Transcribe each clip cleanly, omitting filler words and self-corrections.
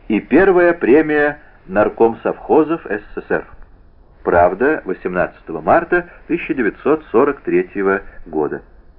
и первая премия наркомсовхозов СССР. Правда, 18 марта 1943 года.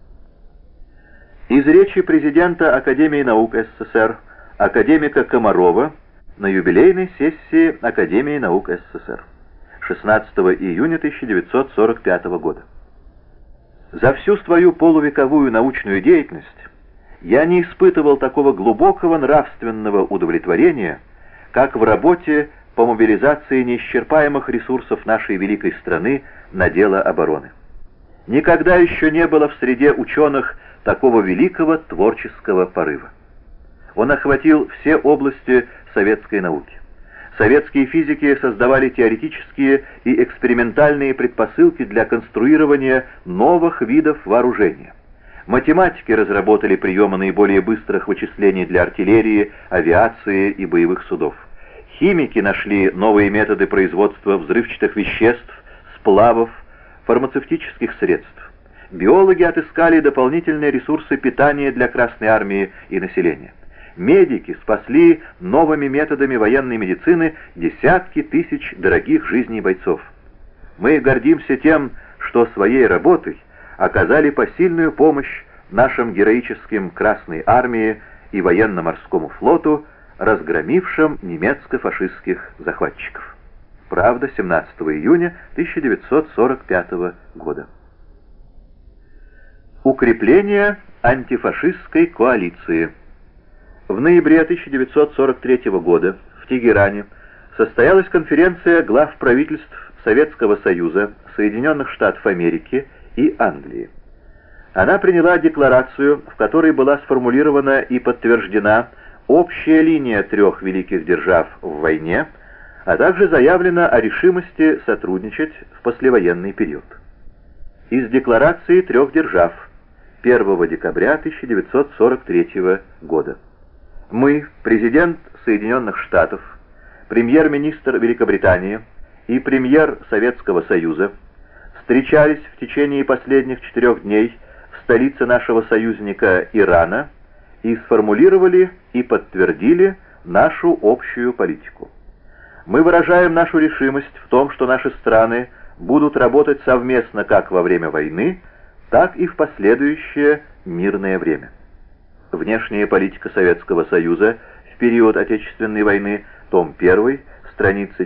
Из речи президента Академии наук СССР академика Комарова на юбилейной сессии Академии наук СССР 16 июня 1945 года. За всю свою полувековую научную деятельность я не испытывал такого глубокого нравственного удовлетворения, как в работе по мобилизации неисчерпаемых ресурсов нашей великой страны на дело обороны. Никогда еще не было в среде ученых такого великого творческого порыва. Он охватил все области советской науки. Советские физики создавали теоретические и экспериментальные предпосылки для конструирования новых видов вооружения. Математики разработали приемы наиболее быстрых вычислений для артиллерии, авиации и боевых судов. Химики нашли новые методы производства взрывчатых веществ, сплавов, фармацевтических средств. Биологи отыскали дополнительные ресурсы питания для Красной Армии и населения. Медики спасли новыми методами военной медицины десятки тысяч дорогих жизней бойцов. Мы гордимся тем, что своей работой оказали посильную помощь нашим героическим Красной Армии и военно-морскому флоту, разгромившим немецко-фашистских захватчиков. Правда, 17 июня 1945 года. Укрепление антифашистской коалиции. В ноябре 1943 года в Тегеране состоялась конференция глав правительств Советского Союза, Соединенных Штатов Америки и Англии. Она приняла декларацию, в которой была сформулирована и подтверждена общая линия трех великих держав в войне, а также заявлено о решимости сотрудничать в послевоенный период. Из декларации трех держав 1 декабря 1943 года. Мы, президент Соединенных Штатов, премьер-министр Великобритании и премьер Советского Союза, встречались в течение последних 4 дней в столице нашего союзника Ирана и сформулировали и подтвердили нашу общую политику. Мы выражаем нашу решимость в том, что наши страны будут работать совместно как во время войны, так и в последующее мирное время. Внешняя политика Советского Союза в период Отечественной войны, том 1, страницы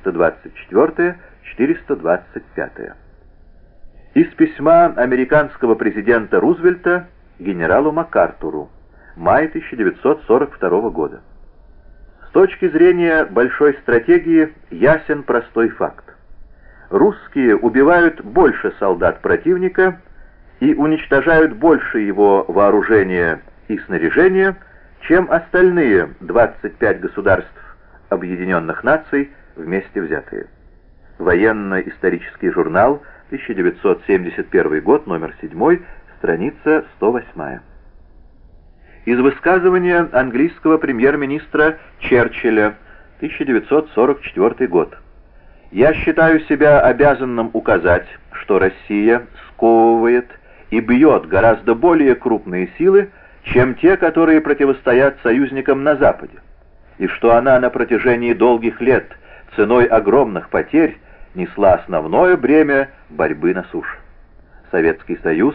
424-425. Из письма американского президента Рузвельта генералу МакАртуру, май 1942 года. С точки зрения большой стратегии ясен простой факт. Русские убивают больше солдат противника и уничтожают больше его вооружения и снаряжения, чем остальные 25 государств Объединенных Наций вместе взятые. Военно-исторический журнал, 1971 год, номер 7, страница 108. Из высказывания английского премьер-министра Черчилля, 1944 год. «Я считаю себя обязанным указать, что Россия сковывает и бьет гораздо более крупные силы, чем те, которые противостоят союзникам на Западе, и что она на протяжении долгих лет ценой огромных потерь несла основное бремя борьбы на суше». Советский Союз,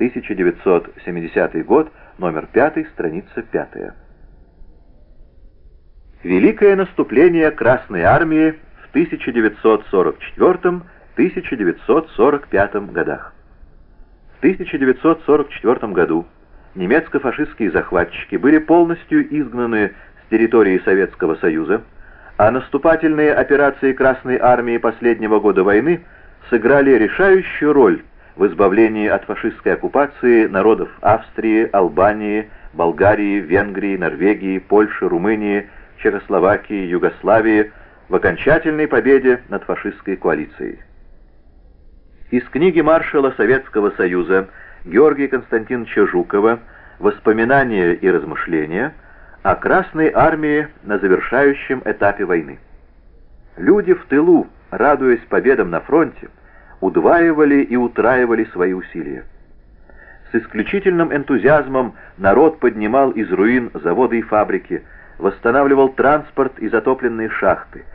1970 год, номер 5, страница 5. Великое наступление Красной Армии в 1944-1945 годах. В 1944 году немецко-фашистские захватчики были полностью изгнаны с территории Советского Союза, а наступательные операции Красной Армии последнего года войны сыграли решающую роль в избавлении от фашистской оккупации народов Австрии, Албании, Болгарии, Венгрии, Норвегии, Польши, Румынии, Чехословакии, Югославии, в окончательной победе над фашистской коалицией. Из книги маршала Советского Союза Георгия Константиновича Жукова «Воспоминания и размышления» о Красной Армии на завершающем этапе войны. Люди в тылу, радуясь победам на фронте, удваивали и утраивали свои усилия. С исключительным энтузиазмом народ поднимал из руин заводы и фабрики, восстанавливал транспорт и затопленные шахты,